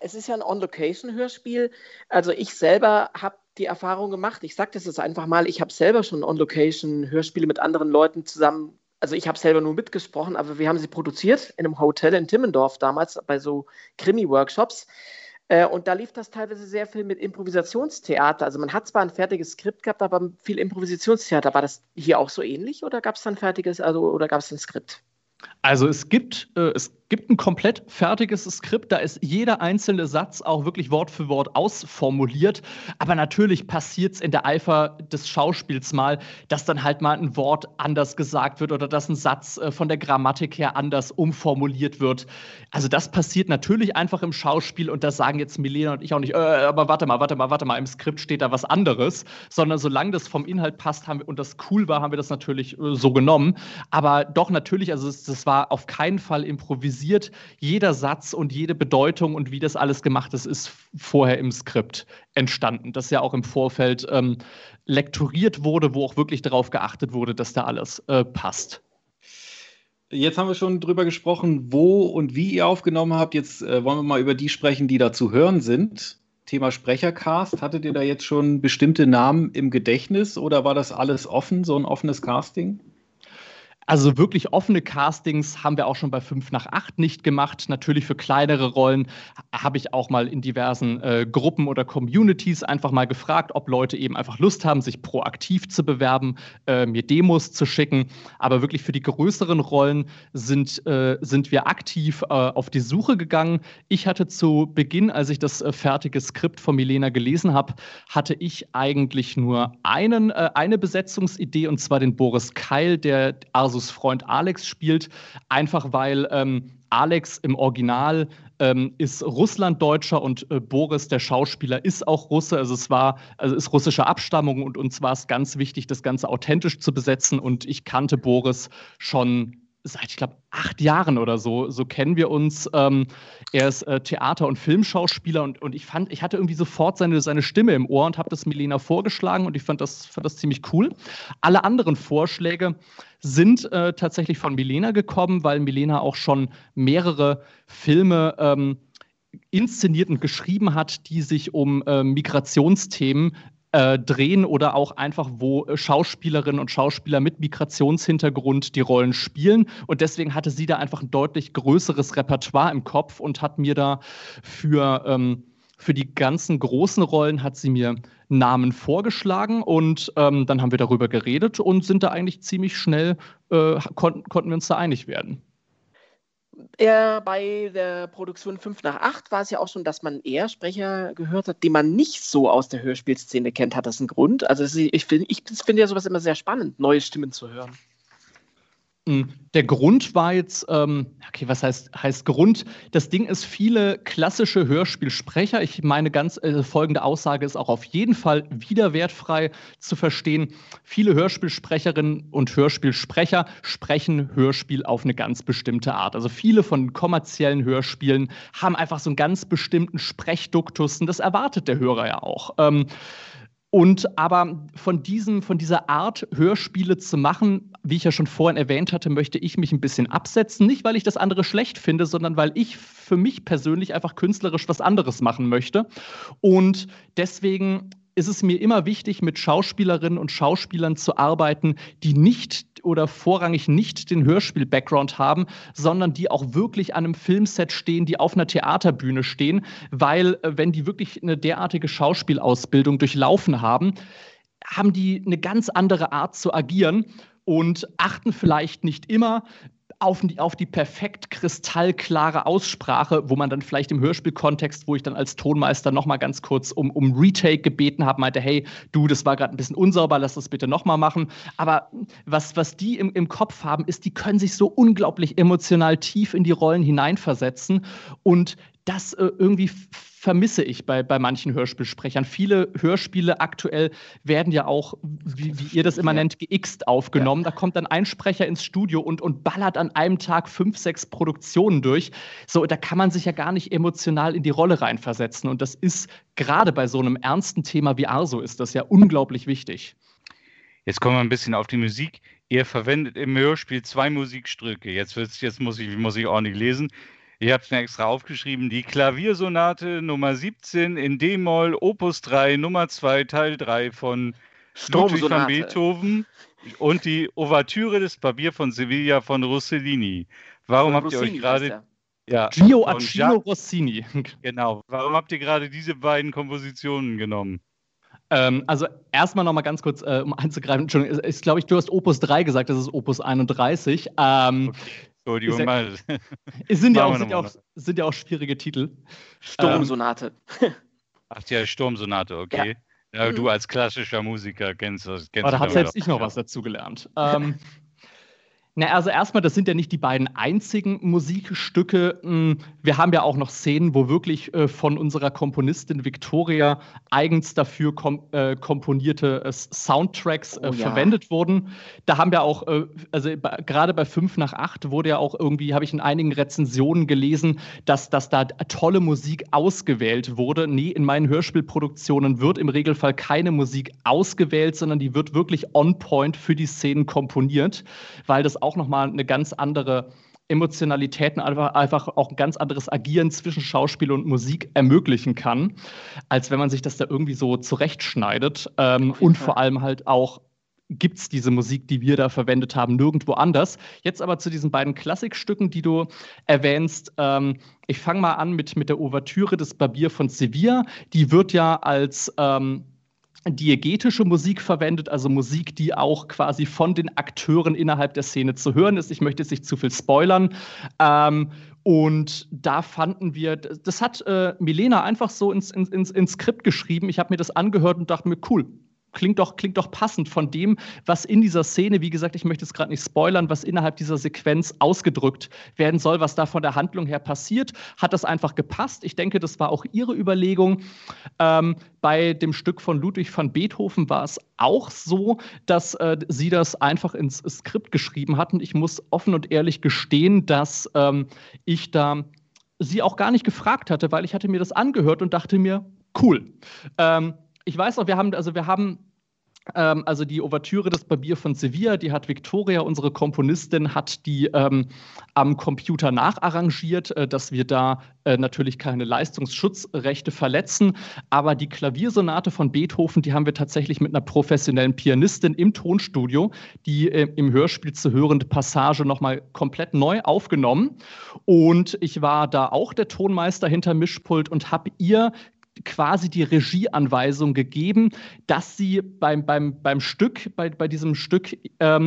es ist ja ein On-Location-Hörspiel. Also ich selber habe die Erfahrung gemacht, ich sage das jetzt einfach mal, ich habe selber schon On-Location-Hörspiele mit anderen Leuten zusammen, also ich habe selber nur mitgesprochen, aber wir haben sie produziert in einem Hotel in Timmendorf damals bei so Krimi-Workshops. Und da lief das teilweise sehr viel mit Improvisationstheater. Also man hat zwar ein fertiges Skript gehabt, aber viel Improvisationstheater. War das hier auch so ähnlich oder gab es dann fertiges, also oder gab es ein Skript? Also es gibt ein komplett fertiges Skript, da ist jeder einzelne Satz auch wirklich Wort für Wort ausformuliert. Aber natürlich passiert es in der Eifer des Schauspiels mal, dass dann halt mal ein Wort anders gesagt wird oder dass ein Satz von der Grammatik her anders umformuliert wird. Also das passiert natürlich einfach im Schauspiel und da sagen jetzt Milena und ich auch nicht, aber warte mal, im Skript steht da was anderes, sondern solange das vom Inhalt passt und das cool war, haben wir das natürlich so genommen. Aber doch natürlich, also das war auf keinen Fall improvisiert. Jeder Satz und jede Bedeutung und wie das alles gemacht ist vorher im Skript entstanden. Das ja auch im Vorfeld lektoriert wurde, wo auch wirklich darauf geachtet wurde, dass da alles passt. Jetzt haben wir schon drüber gesprochen, wo und wie ihr aufgenommen habt. Jetzt wollen wir mal über die sprechen, die da zu hören sind. Thema Sprechercast. Hattet ihr da jetzt schon bestimmte Namen im Gedächtnis oder war das alles offen, so ein offenes Casting? Also wirklich offene Castings haben wir auch schon bei 5 nach 8 nicht gemacht. Natürlich für kleinere Rollen habe ich auch mal in diversen Gruppen oder Communities einfach mal gefragt, ob Leute eben einfach Lust haben, sich proaktiv zu bewerben, mir Demos zu schicken. Aber wirklich für die größeren Rollen sind wir aktiv auf die Suche gegangen. Ich hatte zu Beginn, als ich das fertige Skript von Milena gelesen habe, hatte ich eigentlich nur eine Besetzungsidee, und zwar den Boris Keil, der Arsus Freund Alex spielt, einfach weil Alex im Original ist Russlanddeutscher und Boris, der Schauspieler, ist auch Russe. Also ist russischer Abstammung und uns war es ganz wichtig, das Ganze authentisch zu besetzen. Und ich kannte Boris schon seit, ich glaube, 8 Jahren oder so. So kennen wir uns. Er ist Theater- und Filmschauspieler und ich hatte irgendwie sofort seine Stimme im Ohr und habe das Milena vorgeschlagen und ich fand das ziemlich cool. Alle anderen Vorschläge sind tatsächlich von Milena gekommen, weil Milena auch schon mehrere Filme inszeniert und geschrieben hat, die sich um Migrationsthemen drehen oder auch einfach, wo Schauspielerinnen und Schauspieler mit Migrationshintergrund die Rollen spielen. Und deswegen hatte sie da einfach ein deutlich größeres Repertoire im Kopf und hat mir da für die ganzen großen Rollen hat sie mir Namen vorgeschlagen und dann haben wir darüber geredet und sind da eigentlich ziemlich schnell, konnten wir uns da einig werden. Bei der Produktion 5 nach 8 war es ja auch schon, dass man eher Sprecher gehört hat, die man nicht so aus der Hörspielszene kennt. Hat das einen Grund? Also ich finde ja sowas immer sehr spannend, neue Stimmen zu hören. Der Grund war jetzt, okay, was heißt Grund? Das Ding ist, viele klassische Hörspielsprecher, ich meine, folgende Aussage ist auch auf jeden Fall widerwertfrei zu verstehen. Viele Hörspielsprecherinnen und Hörspielsprecher sprechen Hörspiel auf eine ganz bestimmte Art. Also viele von kommerziellen Hörspielen haben einfach so einen ganz bestimmten Sprechduktus und das erwartet der Hörer ja auch. Aber von dieser Art, Hörspiele zu machen, wie ich ja schon vorhin erwähnt hatte, möchte ich mich ein bisschen absetzen. Nicht, weil ich das andere schlecht finde, sondern weil ich für mich persönlich einfach künstlerisch was anderes machen möchte. Und deswegen ist es mir immer wichtig, mit Schauspielerinnen und Schauspielern zu arbeiten, die nicht oder vorrangig nicht den Hörspiel-Background haben, sondern die auch wirklich an einem Filmset stehen, die auf einer Theaterbühne stehen, weil wenn die wirklich eine derartige Schauspielausbildung durchlaufen haben, haben die eine ganz andere Art zu agieren und achten vielleicht nicht immer auf die perfekt kristallklare Aussprache, wo man dann vielleicht im Hörspielkontext, wo ich dann als Tonmeister noch mal ganz kurz um Retake gebeten habe, meinte, hey, du, das war gerade ein bisschen unsauber, lass das bitte noch mal machen. Aber was die im Kopf haben, ist, die können sich so unglaublich emotional tief in die Rollen hineinversetzen und das irgendwie vermisse ich bei manchen Hörspielsprechern. Viele Hörspiele aktuell werden ja auch, wie ihr das immer nennt, geixt aufgenommen. Ja. Da kommt dann ein Sprecher ins Studio und ballert an einem Tag 5, 6 Produktionen durch. So, da kann man sich ja gar nicht emotional in die Rolle reinversetzen. Und das ist gerade bei so einem ernsten Thema wie Arso ist das ja unglaublich wichtig. Jetzt kommen wir ein bisschen auf die Musik. Ihr verwendet im Hörspiel 2 Musikstücke. Jetzt muss ich ordentlich lesen. Ich habe es mir extra aufgeschrieben, die Klaviersonate Nummer 17 in D-Moll, Opus 3, Nummer 2, Teil 3 von Ludwig van Beethoven und die Ouvertüre des Barbier von Sevilla von Rossellini. Warum habt ihr euch gerade... Ja, Gioacchino Rossini. Genau. Warum habt ihr gerade diese beiden Kompositionen genommen? Also erstmal noch mal ganz kurz, um einzugreifen. Entschuldigung, ich glaube, du hast Opus 3 gesagt, das ist Opus 31. Okay. Entschuldigung mal. Es sind ja auch schwierige Titel. Sturmsonate. Ach ja, Sturmsonate, okay. Ja, du als klassischer Musiker kennst das. Da habe selbst ich noch was dazu gelernt. Also erstmal, das sind ja nicht die beiden einzigen Musikstücke. Wir haben ja auch noch Szenen, wo wirklich von unserer Komponistin Victoria eigens dafür komponierte Soundtracks verwendet wurden. Da haben wir auch, gerade bei 5 nach 8 wurde ja auch irgendwie, habe ich in einigen Rezensionen gelesen, dass da tolle Musik ausgewählt wurde. Nee, in meinen Hörspielproduktionen wird im Regelfall keine Musik ausgewählt, sondern die wird wirklich on point für die Szenen komponiert, weil das auch nochmal eine ganz andere Emotionalität und einfach auch ein ganz anderes Agieren zwischen Schauspiel und Musik ermöglichen kann, als wenn man sich das da irgendwie so zurechtschneidet. Und vor allem halt auch gibt es diese Musik, die wir da verwendet haben, nirgendwo anders. Jetzt aber zu diesen beiden Klassikstücken, die du erwähnst. Ich fange mal an mit der Ouvertüre des Barbier von Sevilla. Die wird ja als diegetische Musik verwendet, also Musik, die auch quasi von den Akteuren innerhalb der Szene zu hören ist. Ich möchte jetzt nicht zu viel spoilern. Und da fanden wir, das hat Milena einfach so ins Skript geschrieben. Ich habe mir das angehört und dachte mir, cool. Klingt doch passend von dem, was in dieser Szene, wie gesagt, ich möchte es gerade nicht spoilern, was innerhalb dieser Sequenz ausgedrückt werden soll, was da von der Handlung her passiert, hat das einfach gepasst. Ich denke, das war auch ihre Überlegung. Bei dem Stück von Ludwig van Beethoven war es auch so, dass sie das einfach ins Skript geschrieben hatten. Ich muss offen und ehrlich gestehen, dass ich da sie auch gar nicht gefragt hatte, weil ich hatte mir das angehört und dachte mir, cool. Ich weiß noch, wir haben die Ouvertüre des Barbier von Sevilla, die hat Victoria, unsere Komponistin, hat die am Computer nacharrangiert, dass wir da natürlich keine Leistungsschutzrechte verletzen. Aber die Klaviersonate von Beethoven, die haben wir tatsächlich mit einer professionellen Pianistin im Tonstudio, die im Hörspiel zu hörende Passage nochmal komplett neu aufgenommen. Und ich war da auch der Tonmeister hinter Mischpult und habe ihr quasi die Regieanweisung gegeben, dass sie bei diesem Stück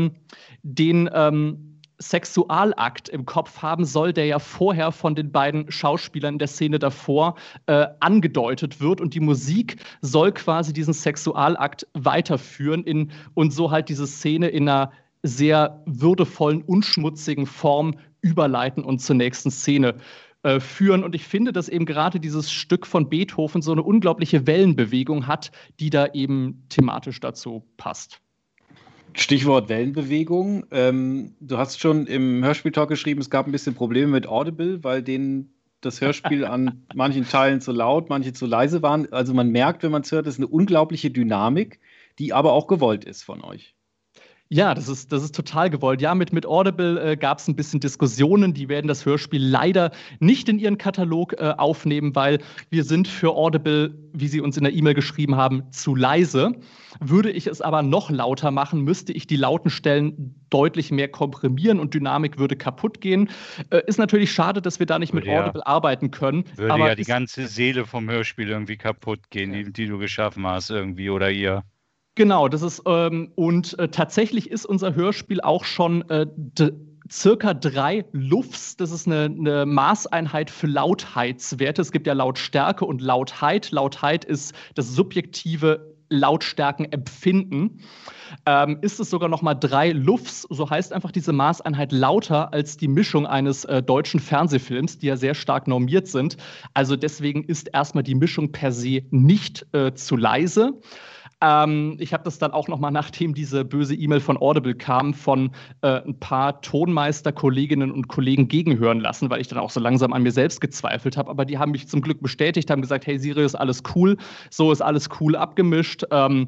den Sexualakt im Kopf haben soll, der ja vorher von den beiden Schauspielern der Szene davor angedeutet wird. Und die Musik soll quasi diesen Sexualakt weiterführen und so halt diese Szene in einer sehr würdevollen, unschmutzigen Form überleiten und zur nächsten Szene führen. Und ich finde, dass eben gerade dieses Stück von Beethoven so eine unglaubliche Wellenbewegung hat, die da eben thematisch dazu passt. Stichwort Wellenbewegung. Du hast schon im Hörspieltalk geschrieben, es gab ein bisschen Probleme mit Audible, weil denen das Hörspiel an manchen Teilen zu laut, manche zu leise waren. Also man merkt, wenn man es hört, es ist eine unglaubliche Dynamik, die aber auch gewollt ist von euch. Ja, das ist total gewollt. Ja, mit Audible gab es ein bisschen Diskussionen. Die werden das Hörspiel leider nicht in ihren Katalog aufnehmen, weil wir sind für Audible, wie sie uns in der E-Mail geschrieben haben, zu leise. Würde ich es aber noch lauter machen, müsste ich die lauten Stellen deutlich mehr komprimieren und Dynamik würde kaputt gehen. Ist natürlich schade, dass wir da nicht mit Audible arbeiten können. Würde aber ja die ganze Seele vom Hörspiel irgendwie kaputt gehen, die du geschaffen hast irgendwie oder ihr. Genau, das ist tatsächlich ist unser Hörspiel auch schon circa 3 Lufs. Das ist eine Maßeinheit für Lautheitswerte. Es gibt ja Lautstärke und Lautheit. Lautheit ist das subjektive Lautstärkenempfinden. Ist es sogar noch mal 3 Lufs, so heißt einfach diese Maßeinheit lauter als die Mischung eines deutschen Fernsehfilms, die ja sehr stark normiert sind. Also deswegen ist erstmal die Mischung per se nicht zu leise. Ich habe das dann auch noch mal, nachdem diese böse E-Mail von Audible kam, von ein paar Tonmeister-Kolleginnen und Kollegen gegenhören lassen, weil ich dann auch so langsam an mir selbst gezweifelt habe. Aber die haben mich zum Glück bestätigt, haben gesagt, hey Sirius, alles cool, so ist alles cool abgemischt.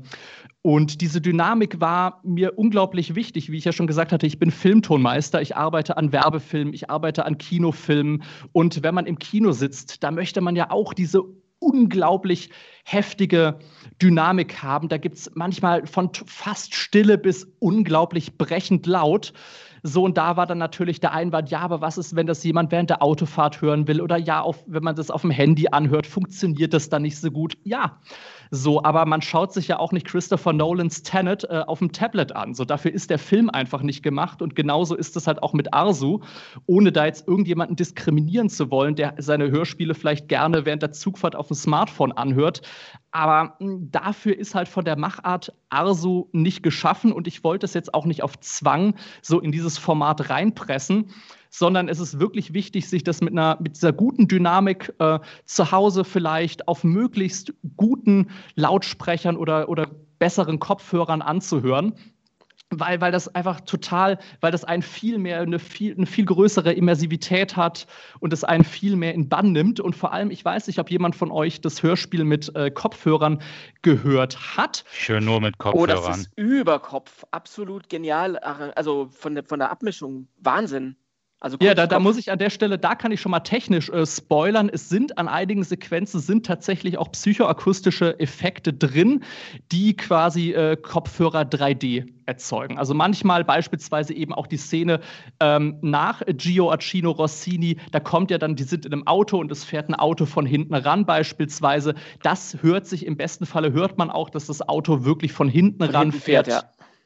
Und diese Dynamik war mir unglaublich wichtig. Wie ich ja schon gesagt hatte, ich bin Filmtonmeister, ich arbeite an Werbefilmen, ich arbeite an Kinofilmen. Und wenn man im Kino sitzt, da möchte man ja auch diese unglaublich heftige Dynamik haben. Da gibt es manchmal von fast Stille bis unglaublich brechend laut. So, und da war dann natürlich der Einwand, ja, aber was ist, wenn das jemand während der Autofahrt hören will? Oder ja, wenn man das auf dem Handy anhört, funktioniert das dann nicht so gut? Ja, so, aber man schaut sich ja auch nicht Christopher Nolans Tenet auf dem Tablet an. So, dafür ist der Film einfach nicht gemacht. Und genauso ist es halt auch mit Arzu, ohne da jetzt irgendjemanden diskriminieren zu wollen, der seine Hörspiele vielleicht gerne während der Zugfahrt auf dem Smartphone anhört. Aber dafür ist halt von der Machart Arzu nicht geschaffen. Und ich wollte es jetzt auch nicht auf Zwang so in dieses Format reinpressen, sondern es ist wirklich wichtig, sich das mit dieser guten Dynamik zu Hause vielleicht auf möglichst guten Lautsprechern oder besseren Kopfhörern anzuhören. Weil das einfach weil das einen eine viel größere Immersivität hat und es einen viel mehr in Bann nimmt. Und vor allem, ich weiß nicht, ob jemand von euch das Hörspiel mit Kopfhörern gehört hat. Ich höre nur mit Kopfhörern. Oh, das ist über Kopf. Absolut genial. Also von der Abmischung. Wahnsinn. Also ja, da muss ich an der Stelle, da kann ich schon mal technisch spoilern. Es sind an einigen Sequenzen tatsächlich auch psychoakustische Effekte drin, die quasi Kopfhörer 3D erzeugen. Also manchmal beispielsweise eben auch die Szene nach Gio Acchino Rossini, da kommt ja dann, die sind in einem Auto und es fährt ein Auto von hinten ran beispielsweise. Das hört sich, im besten Falle hört man auch, dass das Auto wirklich von hinten ran fährt. Ja.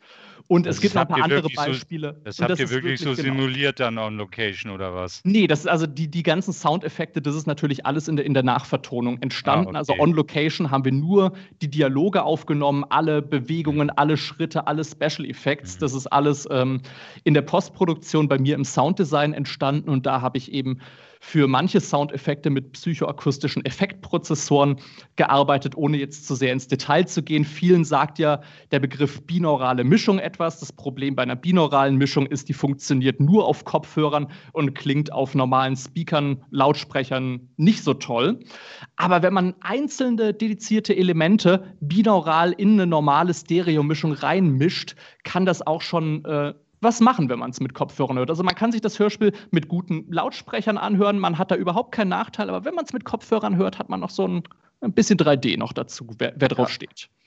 Und es gibt noch ein paar andere Beispiele. Das habt ihr wirklich so simuliert dann on Location oder was? Nee, das ist also die ganzen Soundeffekte, das ist natürlich alles in der Nachvertonung entstanden. Okay. Also on Location haben wir nur die Dialoge aufgenommen, alle Bewegungen, alle Schritte, alle Special Effects. Das ist alles in der Postproduktion bei mir im Sounddesign entstanden und da habe ich eben für manche Soundeffekte mit psychoakustischen Effektprozessoren gearbeitet, ohne jetzt zu sehr ins Detail zu gehen. Vielen sagt ja der Begriff binaurale Mischung etwas. Das Problem bei einer binauralen Mischung ist, die funktioniert nur auf Kopfhörern und klingt auf normalen Speakern, Lautsprechern nicht so toll. Aber wenn man einzelne dedizierte Elemente binaural in eine normale Stereomischung reinmischt, kann das auch schon was machen, wenn man es mit Kopfhörern hört. Also man kann sich das Hörspiel mit guten Lautsprechern anhören, man hat da überhaupt keinen Nachteil, aber wenn man es mit Kopfhörern hört, hat man noch so ein bisschen 3D noch dazu, wer drauf steht.